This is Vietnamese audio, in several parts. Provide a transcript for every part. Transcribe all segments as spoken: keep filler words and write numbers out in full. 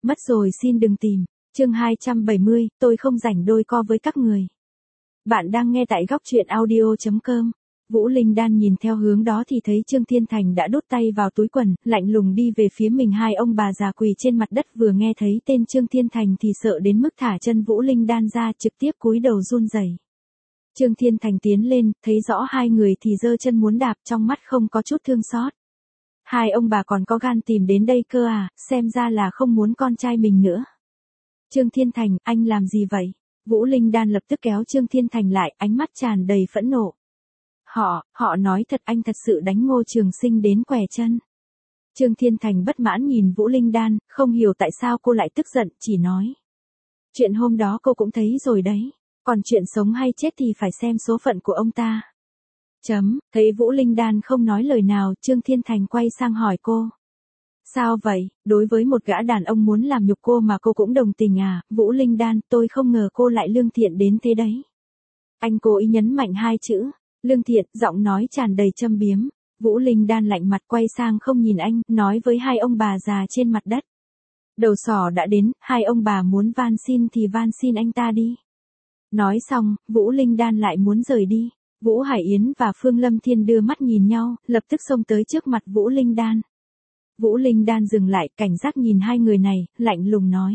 Mất rồi xin đừng tìm. Chương hai trăm bảy mươi, tôi không rảnh đôi co với các người. Bạn đang nghe tại góc truyện audio chấm com. Vũ Linh Đan nhìn theo hướng đó thì thấy Trương Thiên Thành đã đút tay vào túi quần, lạnh lùng đi về phía mình. Hai ông bà già quỳ trên mặt đất vừa nghe thấy tên Trương Thiên Thành thì sợ đến mức thả chân Vũ Linh Đan ra, trực tiếp cúi đầu run rẩy. Trương Thiên Thành tiến lên, thấy rõ hai người thì giơ chân muốn đạp, trong mắt không có chút thương xót. Hai ông bà còn có gan tìm đến đây cơ à, xem ra là không muốn con trai mình nữa. Trương Thiên Thành, anh làm gì vậy? Vũ Linh Đan lập tức kéo Trương Thiên Thành lại, ánh mắt tràn đầy phẫn nộ. Họ, họ nói thật, anh thật sự đánh Ngô Trường Sinh đến quẻ chân. Trương Thiên Thành bất mãn nhìn Vũ Linh Đan, không hiểu tại sao cô lại tức giận, chỉ nói. Chuyện hôm đó cô cũng thấy rồi đấy, còn chuyện sống hay chết thì phải xem số phận của ông ta. Chấm, thấy Vũ Linh Đan không nói lời nào, Trương Thiên Thành quay sang hỏi cô. Sao vậy, đối với một gã đàn ông muốn làm nhục cô mà cô cũng đồng tình à? Vũ Linh Đan, tôi không ngờ cô lại lương thiện đến thế đấy. Anh cố ý nhấn mạnh hai chữ, lương thiện, giọng nói tràn đầy châm biếm. Vũ Linh Đan lạnh mặt quay sang không nhìn anh, nói với hai ông bà già trên mặt đất. Đầu sỏ đã đến, hai ông bà muốn van xin thì van xin anh ta đi. Nói xong, Vũ Linh Đan lại muốn rời đi. Vũ Hải Yến và Phương Lâm Thiên đưa mắt nhìn nhau, lập tức xông tới trước mặt Vũ Linh Đan. Vũ Linh Đan dừng lại, cảnh giác nhìn hai người này, lạnh lùng nói.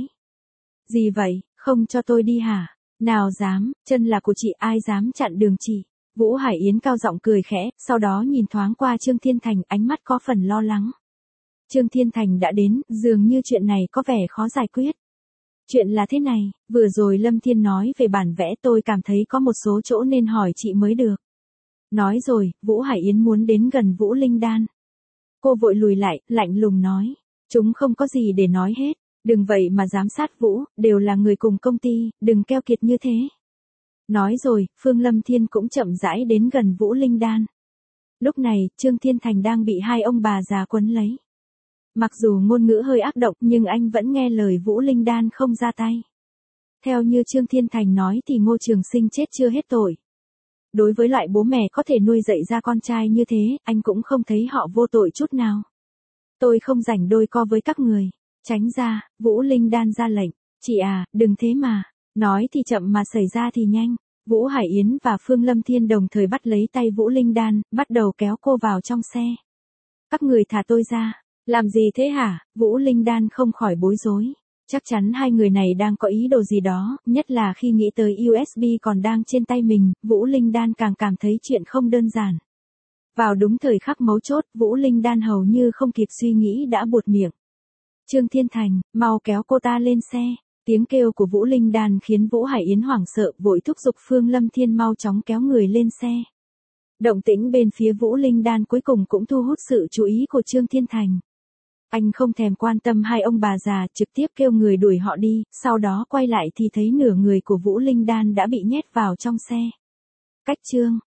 Gì vậy, không cho tôi đi hả? Nào dám, chân là của chị, ai dám chặn đường chị? Vũ Hải Yến cao giọng cười khẽ, sau đó nhìn thoáng qua Trương Thiên Thành, ánh mắt có phần lo lắng. Trương Thiên Thành đã đến, dường như chuyện này có vẻ khó giải quyết. Chuyện là thế này, vừa rồi Lâm Thiên nói về bản vẽ, tôi cảm thấy có một số chỗ nên hỏi chị mới được. Nói rồi, Vũ Hải Yến muốn đến gần Vũ Linh Đan. Cô vội lùi lại, lạnh lùng nói. Chúng không có gì để nói hết, đừng vậy mà giám sát Vũ, đều là người cùng công ty, đừng keo kiệt như thế. Nói rồi, Phương Lâm Thiên cũng chậm rãi đến gần Vũ Linh Đan. Lúc này, Trương Thiên Thành đang bị hai ông bà già quấn lấy. Mặc dù ngôn ngữ hơi ác độc nhưng anh vẫn nghe lời Vũ Linh Đan không ra tay. Theo như Trương Thiên Thành nói thì Ngô Trường Sinh chết chưa hết tội. Đối với loại bố mẹ có thể nuôi dạy ra con trai như thế, anh cũng không thấy họ vô tội chút nào. Tôi không rảnh đôi co với các người. Tránh ra, Vũ Linh Đan ra lệnh. Chị à, đừng thế mà. Nói thì chậm mà xảy ra thì nhanh. Vũ Hải Yến và Phương Lâm Thiên đồng thời bắt lấy tay Vũ Linh Đan, bắt đầu kéo cô vào trong xe. Các người thả tôi ra. Làm gì thế hả? Vũ Linh Đan không khỏi bối rối. Chắc chắn hai người này đang có ý đồ gì đó, nhất là khi nghĩ tới u ét bê còn đang trên tay mình, Vũ Linh Đan càng cảm thấy chuyện không đơn giản. Vào đúng thời khắc mấu chốt, Vũ Linh Đan hầu như không kịp suy nghĩ đã buột miệng. Trương Thiên Thành, mau kéo cô ta lên xe. Tiếng kêu của Vũ Linh Đan khiến Vũ Hải Yến hoảng sợ, vội thúc giục Phương Lâm Thiên mau chóng kéo người lên xe. Động tĩnh bên phía Vũ Linh Đan cuối cùng cũng thu hút sự chú ý của Trương Thiên Thành. Anh không thèm quan tâm hai ông bà già, trực tiếp kêu người đuổi họ đi, sau đó quay lại thì thấy nửa người của Vũ Linh Đan đã bị nhét vào trong xe. Cách chương